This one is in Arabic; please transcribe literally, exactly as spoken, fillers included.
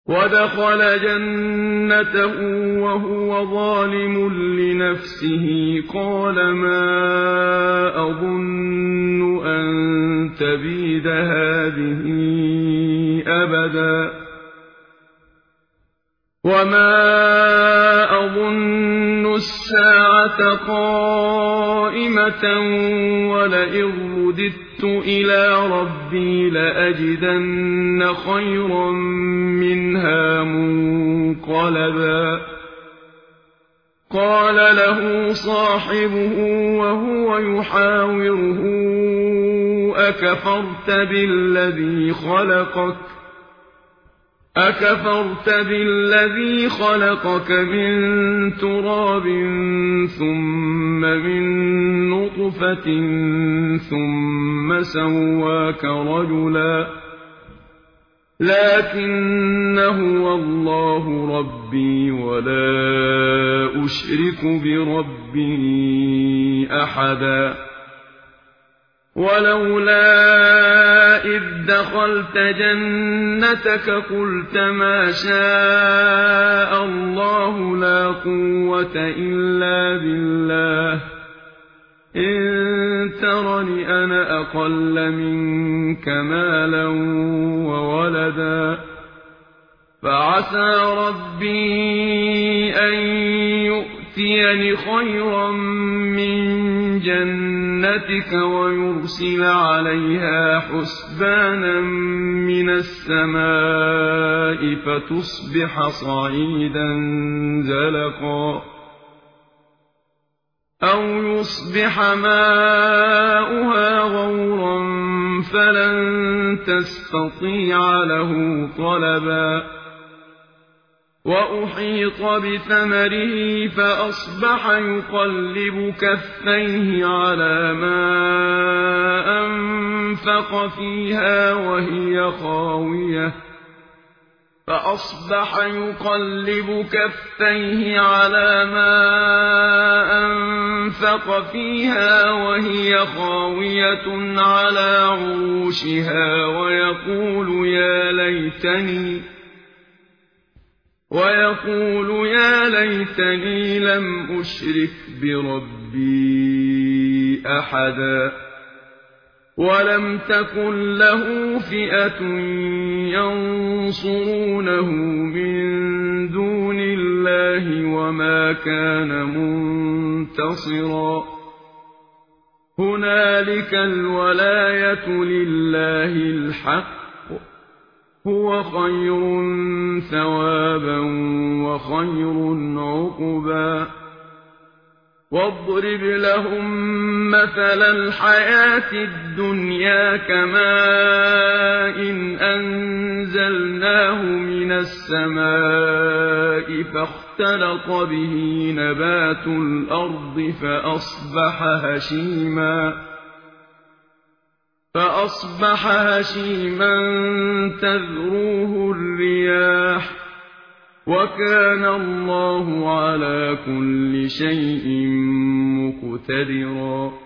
وَدَخَلَ جَنَّتَهُ وَهُوَ ظَالِمٌ لِّنَفْسِهِ قَالَ مَا أَظُنُّ أَن تَبِيدَ هَٰذِهِ أَبَدًا وَمَا أَظُنُّ السَّاعَةَ قَائِمَةً وَلَئِن رُّدِدتُّ إِلَىٰ رَبِّي لَأَجِدَنَّ خَيْرًا مِّنْهَا مُنقَلَبًا قَالَ لَهُ صَاحِبُهُ وَهُوَ يُحَاوِرُهُ أَكَفَرْتَ بِالَّذِي خَلَقَكَ أَكَفَرْتَ بِالَّذِي خَلَقَكَ مِن تُرَابٍ ثُمَّ مِن نُّطْفَةٍ ثُمَّ سَوَّاكَ رَجُلًا لَّٰكِنَّ هُوَ اللَّهُ رَبِّي وَلَا أُشْرِكُ بِرَبِّي أَحَدًا وَلَوْلَا إِذ دَخَلْتَ جَنَّتَكَ قُلْتَ مَا شَاءَ اللَّهُ لَا قُوَّةَ إِلَّا بِاللَّهِ إِن تَرَنِ أَنَا أَقَلَّ مِنكَ مَالًا وَوَلَدًا فَعَسَىٰ رَبِّي أَن يُؤْتِيَنِ خَيْرًا مِّن جَنَّتِكَ وَيُرْسِلَ عَلَيْهَا حُسْبَانًا مِّنَ السَّمَاءِ فَتُصْبِحَ صَعِيدًا زَلَقًا أَوْ يُصْبِحَ مَاؤُهَا غَوْرًا فَلَن تَسْتَطِيعَ لَهُ طَلَبًا وَأُحِيطَ بِثَمَرِهِ فَأَصْبَحَ يُقَلِّبُ كَفَّيْهِ عَلَىٰ مَا أَنفَقَ فِيهَا وَهِيَ خَاوِيَةٌ فَأَصْبَحَ يُقَلِّبُ كَفَّيْهِ عَلَىٰ مَا أَنفَقَ فِيهَا وَهِيَ خَاوِيَةٌ عَلَىٰ عُرُوشِهَا وَيَقُولُ يَا لَيْتَنِي وَيَقُولُ يَا لَيْتَنِي لَمْ أُشْرِكْ بِرَبِّي أَحَدًا وَلَمْ تَكُن لَّهُ فِئَةٌ يَنصُرُونَهُ مِن دُونِ اللَّهِ وَمَا كَانَ مُنتَصِرًا هُنَالِكَ الْوَلَايَةُ لِلَّهِ الْحَقِّ هُوَ خَيْرٌ ثَوَابًا وَخَيْرٌ عُقْبًا وَاضْرِبْ لَهُم مَّثَلَ الْحَيَاةِ الدُّنْيَا كَمَاءٍ أَنزَلْنَاهُ مِنَ السَّمَاءِ فَاخْتَلَطَ بِهِ نَبَاتُ الْأَرْضِ فَأَصْبَحَ هَشِيمًا فَأَصْبَحَ هَشِيمًا تَذْرُوهُ الرِّيَاحُ وَكَانَ اللَّهُ عَلَىٰ كُلِّ شَيْءٍ مُّقْتَدِرًا